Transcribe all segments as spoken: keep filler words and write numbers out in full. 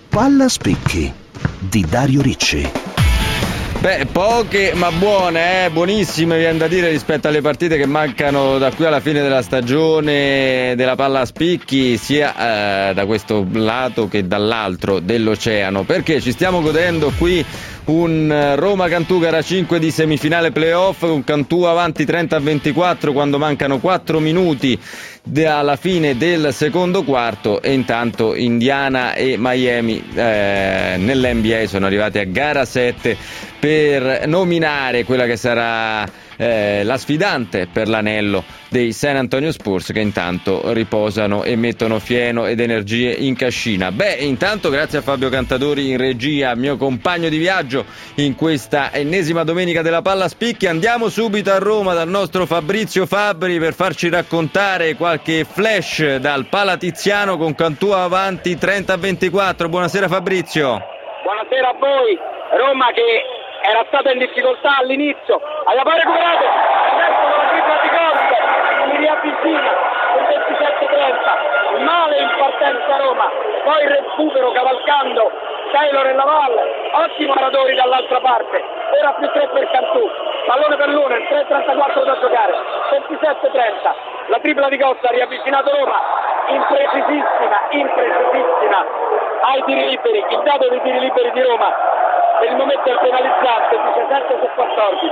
Palla Spicchi di Dario Ricci. Beh, poche ma buone, eh? Buonissime viene da dire rispetto alle partite che mancano da qui alla fine della stagione della palla a spicchi, sia eh, da questo lato che dall'altro dell'oceano, perché ci stiamo godendo qui un Roma-Cantù gara cinque di semifinale playoff, un Cantù avanti trenta a ventiquattro quando mancano quattro minuti alla fine del secondo quarto, e intanto Indiana e Miami eh, nell'N B A sono arrivati a gara sette per nominare quella che sarà eh, la sfidante per l'anello dei San Antonio Spurs, che intanto riposano e mettono fieno ed energie in cascina. Beh, intanto grazie a Fabio Cantadori in regia, mio compagno di viaggio in questa ennesima domenica della palla a spicchi. Andiamo subito a Roma dal nostro Fabrizio Fabbri per farci raccontare qualche flash dal Palatiziano con Cantù avanti trenta a ventiquattro. Buonasera Fabrizio. Buonasera a voi. Roma che era stata in difficoltà all'inizio, aveva poi recuperato, adesso con la tripla di Costa si riavvicina per ventisette trenta, male in partenza Roma, poi il recupero cavalcando Taylor e Lavalle, ottimo Aradori dall'altra parte, ora più tre per Cantù, pallone per l'una, tre e trentaquattro da giocare, ventisette trenta, la tripla di Costa ha riavvicinato Roma, imprecisissima, imprecisissima ai tiri liberi, il dato dei tiri liberi di Roma per il momento è penalizzante, diciassette su quattordici.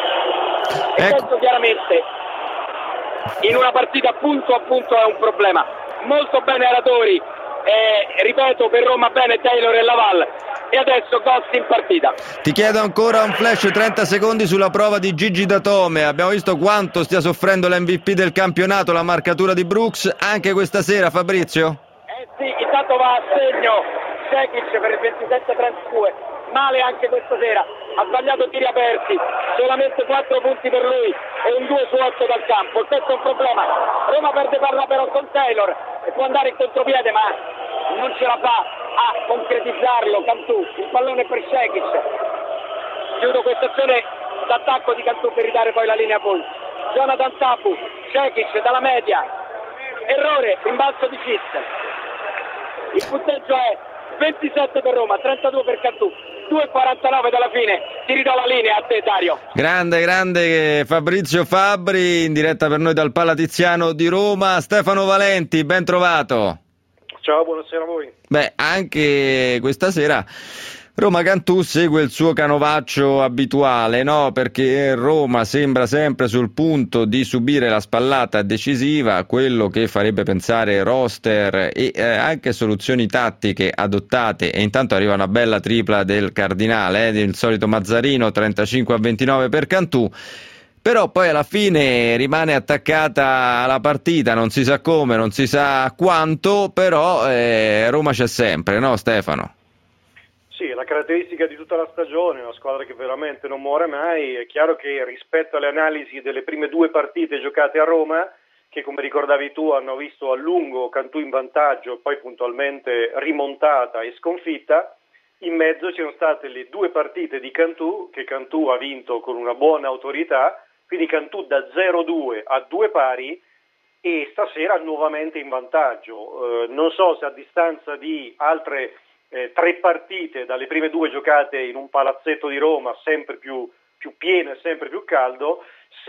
E ecco. Questo chiaramente in una partita punto a punto è un problema. Molto bene Aratori, eh, ripeto, per Roma bene Taylor e Laval, e adesso Cost in partita. Ti chiedo ancora un flash trenta secondi sulla prova di Gigi Datome. Abbiamo visto quanto stia soffrendo l'M V P del campionato, la marcatura di Brooks, anche questa sera Fabrizio? Eh sì, intanto va a segno Cekic per il ventisette trentadue, male anche questa sera, ha sbagliato tiri aperti, solamente quattro punti per lui e un due su otto dal campo, questo è un problema. Roma perde palla però con Taylor e può andare in contropiede ma non ce la fa a concretizzarlo Cantù, il pallone per Cekic. Chiudo questa azione d'attacco di Cantù per ridare poi la linea a voi. Jonathan Tapu, Cekic dalla media, errore, rimbalzo di Fitz. Il punteggio è ventisette per Roma, trentadue per Cantù, due e quarantanove dalla fine. Ti ridò la linea a te Dario. Grande, grande Fabrizio Fabbri in diretta per noi dal Palatiziano di Roma. Stefano Valenti, ben trovato. Ciao, buonasera a voi. Beh, anche questa sera Roma Cantù segue il suo canovaccio abituale, no? Perché Roma sembra sempre sul punto di subire la spallata decisiva, quello che farebbe pensare roster e eh, anche soluzioni tattiche adottate, e intanto arriva una bella tripla del Cardinale, eh, del solito Mazzarino, trentacinque a ventinove per Cantù. Però poi alla fine rimane attaccata la partita, non si sa come, non si sa quanto, però eh, Roma c'è sempre, no Stefano? Sì, la caratteristica di tutta la stagione, una squadra che veramente non muore mai. È chiaro che rispetto alle analisi delle prime due partite giocate a Roma, che come ricordavi tu hanno visto a lungo Cantù in vantaggio, poi puntualmente rimontata e sconfitta, in mezzo ci sono state le due partite di Cantù, che Cantù ha vinto con una buona autorità, quindi Cantù da zero due a due pari, e stasera nuovamente in vantaggio. Eh, non so se a distanza di altre Eh, tre partite dalle prime due giocate in un palazzetto di Roma sempre più, più pieno e sempre più caldo,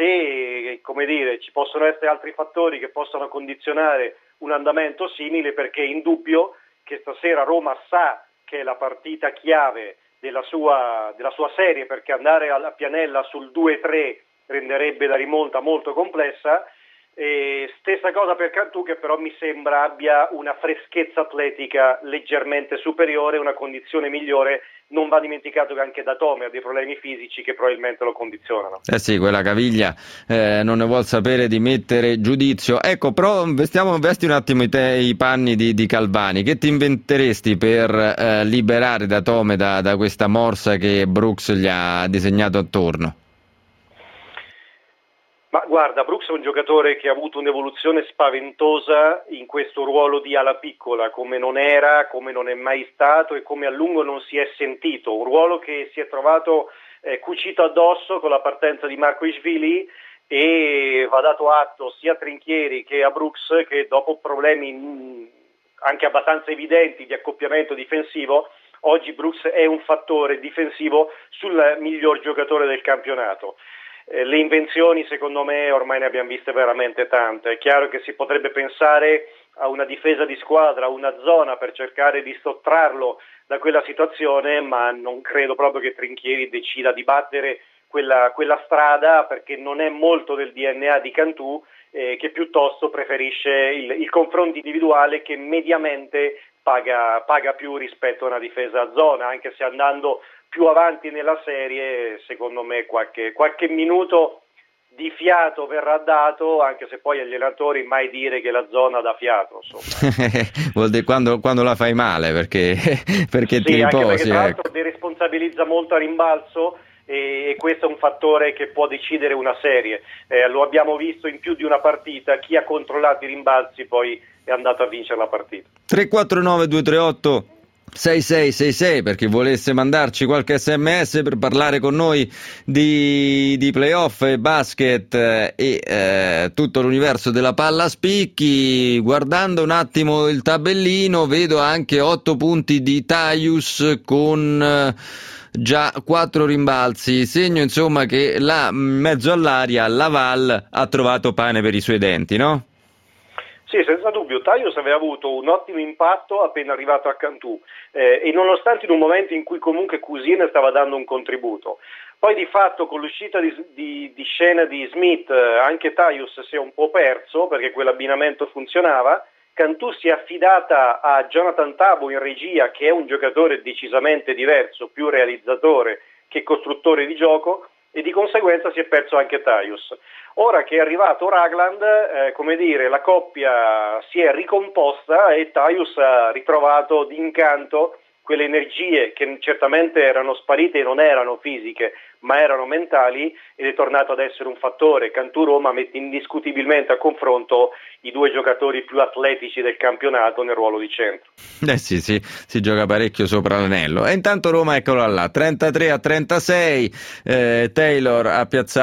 se come dire ci possono essere altri fattori che possano condizionare un andamento simile, perché è indubbio che stasera Roma sa che è la partita chiave della sua, della sua serie, perché andare alla Pianella sul due tre renderebbe la rimonta molto complessa. E stessa cosa per Cantù, che però mi sembra abbia una freschezza atletica leggermente superiore, una condizione migliore. Non va dimenticato che anche Datome ha dei problemi fisici che probabilmente lo condizionano. Eh sì, quella caviglia eh, non ne vuol sapere di mettere giudizio. Ecco, però vestiamo, vesti un attimo i, te, i panni di, di Calvani. Che ti inventeresti per eh, liberare Datome da, da questa morsa che Brooks gli ha disegnato attorno? Ma guarda, Brooks è un giocatore che ha avuto un'evoluzione spaventosa in questo ruolo di ala piccola, come non era, come non è mai stato e come a lungo non si è sentito. Un ruolo che si è trovato eh, cucito addosso con la partenza di Markovićvili, e va dato atto sia a Trinchieri che a Brooks che dopo problemi mh, anche abbastanza evidenti di accoppiamento difensivo, oggi Brooks è un fattore difensivo sul miglior giocatore del campionato. Eh, le invenzioni secondo me ormai ne abbiamo viste veramente tante. È chiaro che si potrebbe pensare a una difesa di squadra, a una zona per cercare di sottrarlo da quella situazione, ma non credo proprio che Trinchieri decida di battere quella, quella strada, perché non è molto del D N A di Cantù, eh, che piuttosto preferisce il, il confronto individuale, che mediamente paga, paga più rispetto a una difesa a zona, anche se andando più avanti nella serie secondo me qualche, qualche minuto di fiato verrà dato, anche se poi agli allenatori mai dire che la zona dà fiato, vuol dire quando, quando la fai male, perché, perché sì, ti riposi, anche perché tra ecco. l'altro deresponsabilizza molto a rimbalzo, e questo è un fattore che può decidere una serie. Eh, lo abbiamo visto in più di una partita, chi ha controllato i rimbalzi poi è andato a vincere la partita. tre quattro nove due tre otto sei sei sei sei per chi volesse mandarci qualche sms per parlare con noi di, di playoff e basket e eh, tutto l'universo della palla a spicchi. Guardando un attimo il tabellino vedo anche otto punti di Tyus con eh, già quattro rimbalzi, segno insomma che là in mezzo all'aria Laval ha trovato pane per i suoi denti, no? Sì, senza dubbio, Tyus aveva avuto un ottimo impatto appena arrivato a Cantù, eh, e nonostante in un momento in cui comunque Cousine stava dando un contributo. Poi di fatto con l'uscita di, di, di scena di Smith eh, anche Tyus si è un po' perso, perché quell'abbinamento funzionava. Cantù si è affidata a Jonathan Tabo in regia, che è un giocatore decisamente diverso, più realizzatore che costruttore di gioco, e di conseguenza si è perso anche Tyus. Ora che è arrivato Ragland, eh, come dire, la coppia si è ricomposta e Tyus ha ritrovato d'incanto quelle energie che certamente erano sparite e non erano fisiche, ma erano mentali, ed è tornato ad essere un fattore. Cantù Roma mette indiscutibilmente a confronto i due giocatori più atletici del campionato nel ruolo di centro. Eh sì, sì, si gioca parecchio sopra l'anello. E intanto Roma, eccolo là, trentatré a trentasei, eh, Taylor ha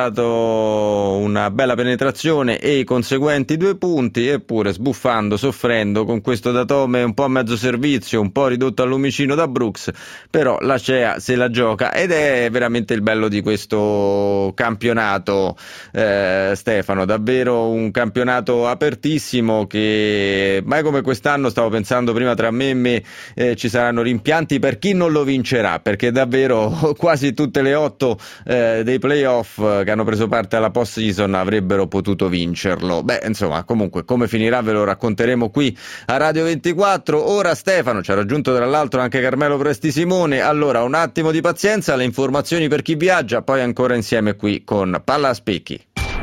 piazzato una bella penetrazione e i conseguenti due punti, eppure sbuffando, soffrendo con questo datome un po' a mezzo servizio, un po' ridotto al lumicino da Brooks, però la C E A se la gioca, ed è veramente il bello di questo campionato, eh, Stefano, davvero un campionato apertissimo che mai come quest'anno, stavo pensando prima tra me e me, eh, ci saranno rimpianti per chi non lo vincerà, perché davvero quasi tutte le otto eh, dei playoff che hanno preso parte alla post season avrebbero potuto vincerlo. Beh, insomma, comunque come finirà ve lo racconteremo qui a Radio ventiquattro. Ora Stefano, ci ha raggiunto tra l'altro anche Carmelo Presti Simone, allora un attimo di pazienza, le informazioni per chi viaggia, poi ancora insieme qui con Palla a Spicchi.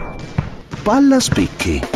Palla a Spicchi.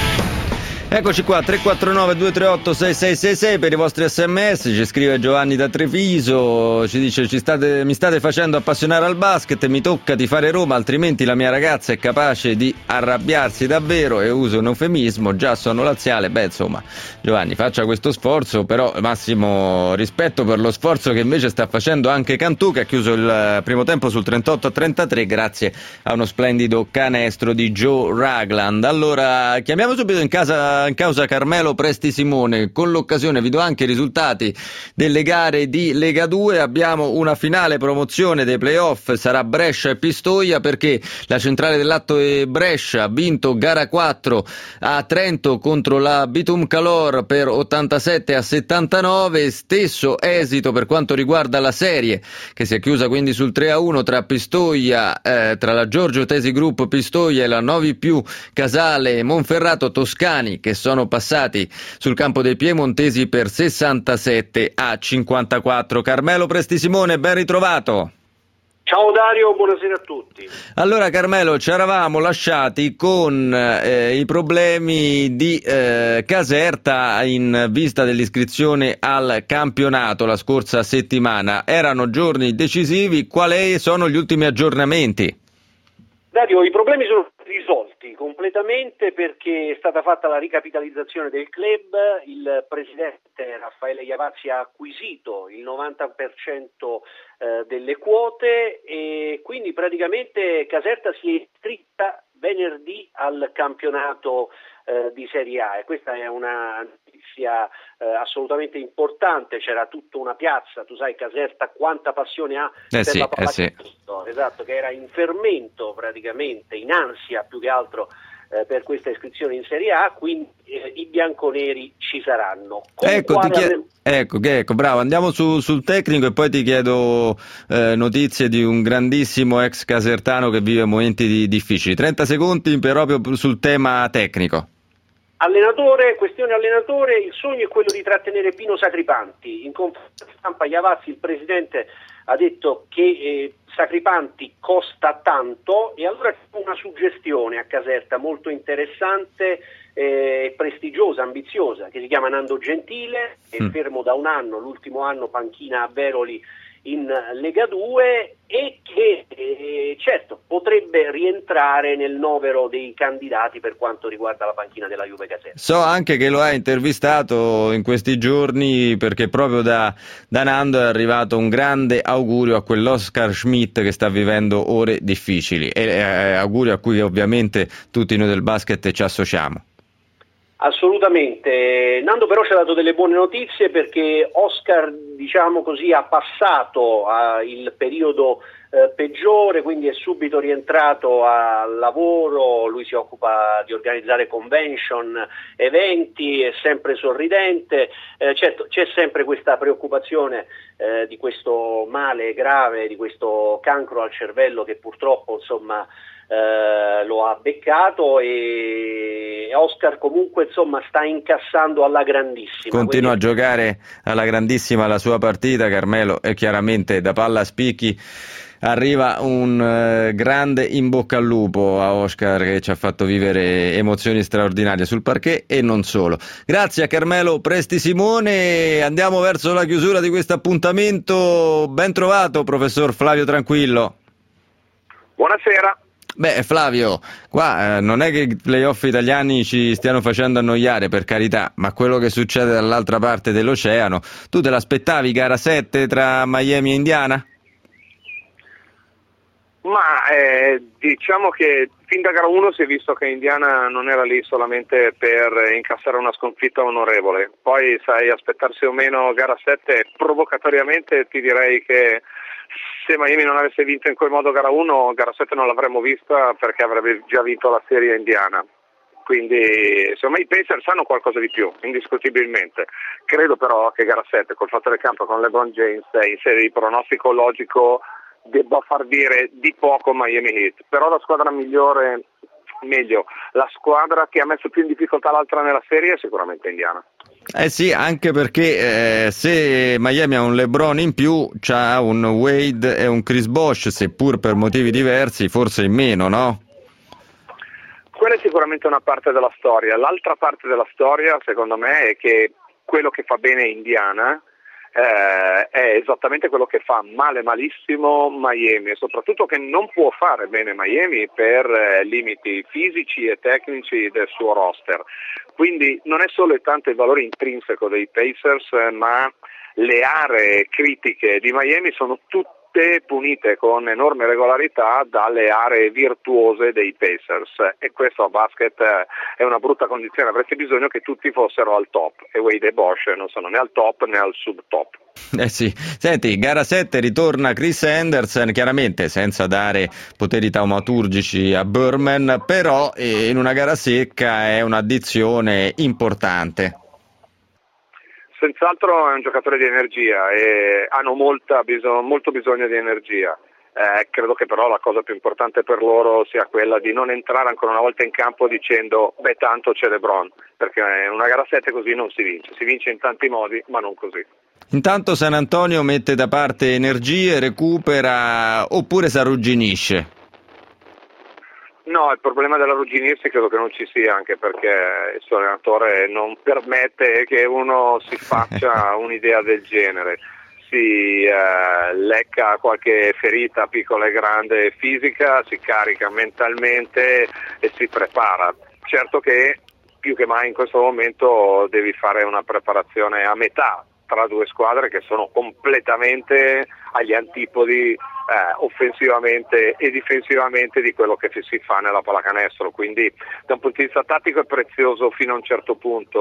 Eccoci qua, tre quattro nove due tre otto sei sei sei sei per i vostri sms, ci scrive Giovanni da Treviso, ci dice ci state, mi state facendo appassionare al basket, mi tocca tifare Roma, altrimenti la mia ragazza è capace di arrabbiarsi davvero, e uso un eufemismo, già sono laziale. Beh insomma Giovanni, faccia questo sforzo, però massimo rispetto per lo sforzo che invece sta facendo anche Cantù, che ha chiuso il primo tempo sul trentotto a trentatré grazie a uno splendido canestro di Joe Ragland. Allora chiamiamo subito in casa in causa Carmelo Presti Simone, con l'occasione vi do anche i risultati delle gare di Lega due, abbiamo una finale promozione dei playoff, sarà Brescia e Pistoia, perché la Centrale del Latte e Brescia ha vinto gara quattro a Trento contro la Bitum Calor per ottantasette a settantanove, stesso esito per quanto riguarda la serie, che si è chiusa quindi sul tre a uno tra Pistoia, eh, tra la Giorgio Tesi Group Pistoia e la Novi Più Casale Monferrato Toscani, che sono passati sul campo dei piemontesi per sessantasette a cinquantaquattro. Carmelo Presti Simone, ben ritrovato. Ciao Dario, buonasera a tutti. Allora Carmelo, ci eravamo lasciati con eh, i problemi di eh, Caserta in vista dell'iscrizione al campionato la scorsa settimana. Erano giorni decisivi, quali sono gli ultimi aggiornamenti? Dario, i problemi sono risolti completamente, perché è stata fatta la ricapitalizzazione del club, il presidente Raffaele Iavazzi ha acquisito il novanta per cento eh, delle quote, e quindi praticamente Caserta si è iscritta venerdì al campionato eh, di Serie A, e questa è una notizia notizia eh, assolutamente importante, c'era tutta una piazza, tu sai Caserta quanta passione ha eh per sì, la pallacanestro, eh sì. esatto, che era in fermento praticamente, in ansia più che altro eh, per questa iscrizione in Serie A, quindi eh, i bianconeri ci saranno. Con Ecco, ti quale chied- allen- ecco, che- ecco, bravo, andiamo su- sul tecnico e poi ti chiedo eh, notizie di un grandissimo ex casertano che vive momenti di- difficili. trenta secondi per- proprio sul tema tecnico. Allenatore, questione allenatore, il sogno è quello di trattenere Pino Sacripanti. In conferenza stampa Iavazzi, il presidente, ha detto che eh, Sacripanti costa tanto e allora c'è una suggestione a Caserta molto interessante e eh, prestigiosa, ambiziosa, che si chiama Nando Gentile, è Mm. fermo da un anno, l'ultimo anno panchina a Veroli in Lega due e che eh, certo potrebbe rientrare nel novero dei candidati per quanto riguarda la panchina della Juve Caserta. So anche che lo hai intervistato in questi giorni perché proprio da, da Nando è arrivato un grande augurio a quell'Oscar Schmidt che sta vivendo ore difficili e eh, augurio a cui ovviamente tutti noi del basket ci associamo. Assolutamente, Nando però ci ha dato delle buone notizie perché Oscar, diciamo così, ha passato uh, il periodo uh, peggiore, quindi è subito rientrato al lavoro, lui si occupa di organizzare convention, eventi, è sempre sorridente, eh, certo c'è sempre questa preoccupazione eh, di questo male grave, di questo cancro al cervello che purtroppo insomma Uh, lo ha beccato e Oscar comunque insomma sta incassando alla grandissima. Continua quindi... a giocare alla grandissima la sua partita, Carmelo, e chiaramente da palla a spicchi arriva un uh, grande in bocca al lupo a Oscar che ci ha fatto vivere emozioni straordinarie sul parquet e non solo. Grazie a Carmelo Presti Simone, andiamo verso la chiusura di questo appuntamento. Ben trovato professor Flavio Tranquillo. Buonasera. Beh Flavio, qua eh, non è che i playoff italiani ci stiano facendo annoiare, per carità, ma quello che succede dall'altra parte dell'oceano, tu te l'aspettavi gara sette tra Miami e Indiana? Ma eh, diciamo che fin da gara uno si è visto che Indiana non era lì solamente per incassare una sconfitta onorevole, poi sai aspettarsi o meno gara sette, provocatoriamente ti direi che se Miami non avesse vinto in quel modo gara uno, gara sette non l'avremmo vista perché avrebbe già vinto la serie indiana. Quindi secondo me i Pacers hanno qualcosa di più, indiscutibilmente. Credo però che gara sette, col fatto del campo con LeBron James, in serie di pronostico logico, debba far dire di poco Miami Heat. Però la squadra migliore, meglio, la squadra che ha messo più in difficoltà l'altra nella serie è sicuramente Indiana. Eh sì, anche perché eh, se Miami ha un LeBron in più, c'ha un Wade e un Chris Bosh, seppur per motivi diversi, forse in meno, no? Quella è sicuramente una parte della storia. L'altra parte della storia, secondo me, è che quello che fa bene Indiana eh, è esattamente quello che fa male malissimo Miami, e soprattutto che non può fare bene Miami per eh, limiti fisici e tecnici del suo roster. Quindi non è solo e tanto il valore intrinseco dei Pacers, eh, ma le aree critiche di Miami sono tutte punite con enorme regolarità dalle aree virtuose dei Pacers, e questo a basket è una brutta condizione. Avreste bisogno che tutti fossero al top e Wade e Bosh non sono né al top né al subtop. Eh sì, senti, gara sette ritorna Chris Anderson, chiaramente senza dare poteri taumaturgici a Berman, però in una gara secca è un'addizione importante. Senz'altro è un giocatore di energia e hanno molta bisog- molto bisogno di energia. Eh, credo che però la cosa più importante per loro sia quella di non entrare ancora una volta in campo dicendo beh tanto c'è LeBron, perché in una gara sette così non si vince, si vince in tanti modi ma non così. Intanto San Antonio mette da parte energie, recupera oppure si arrugginisce? No, il problema dell'arrugginirsi credo che non ci sia, anche perché il suo allenatore non permette che uno si faccia un'idea del genere. Si eh, lecca qualche ferita piccola e grande fisica, si carica mentalmente e si prepara. Certo che più che mai in questo momento devi fare una preparazione a metà tra due squadre che sono completamente agli antipodi eh, offensivamente e difensivamente di quello che si fa nella pallacanestro, quindi da un punto di vista tattico è prezioso fino a un certo punto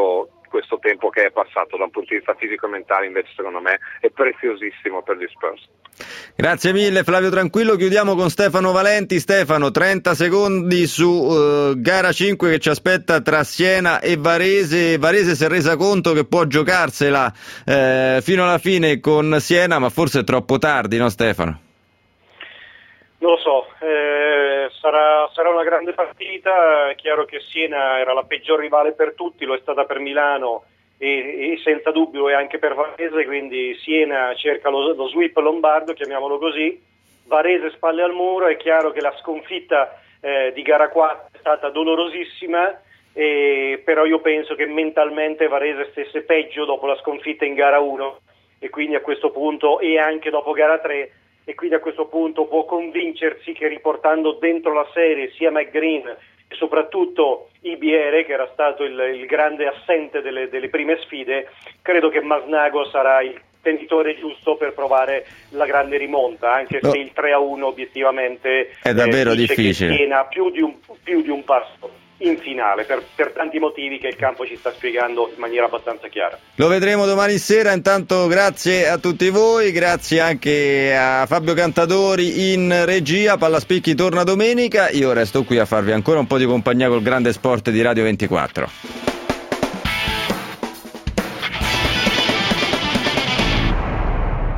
questo tempo che è passato. Da un punto di vista fisico e mentale invece secondo me è preziosissimo per gli Spurs. Grazie mille Flavio Tranquillo, chiudiamo con Stefano Valenti. Stefano, trenta secondi su uh, gara cinque che ci aspetta tra Siena e Varese. Varese si è resa conto che può giocarsela eh, fino alla fine con Siena, ma forse è troppo tardi, no Stefano? Non lo so, eh, sarà, sarà una grande partita. È chiaro che Siena era la peggior rivale per tutti, lo è stata per Milano e, e senza dubbio è anche per Varese, quindi Siena cerca lo, lo sweep lombardo, chiamiamolo così, Varese spalle al muro. È chiaro che la sconfitta eh, di gara quattro è stata dolorosissima, eh, però io penso che mentalmente Varese stesse peggio dopo la sconfitta in gara uno e quindi a questo punto, e anche dopo gara tre, e quindi a questo punto può convincersi che riportando dentro la serie sia McGreen e soprattutto Ibiere, che era stato il, il grande assente delle, delle prime sfide, credo che Masnago sarà il tentitore giusto per provare la grande rimonta, anche no. se il tre a uno obiettivamente è davvero eh, dice difficile, che tiene più di un, più di un passo in finale, per, per tanti motivi che il campo ci sta spiegando in maniera abbastanza chiara. Lo vedremo domani sera. Intanto grazie a tutti voi, grazie anche a Fabio Cantadori in regia. Pallaspicchi torna domenica, io resto qui a farvi ancora un po' di compagnia col grande sport di Radio ventiquattro.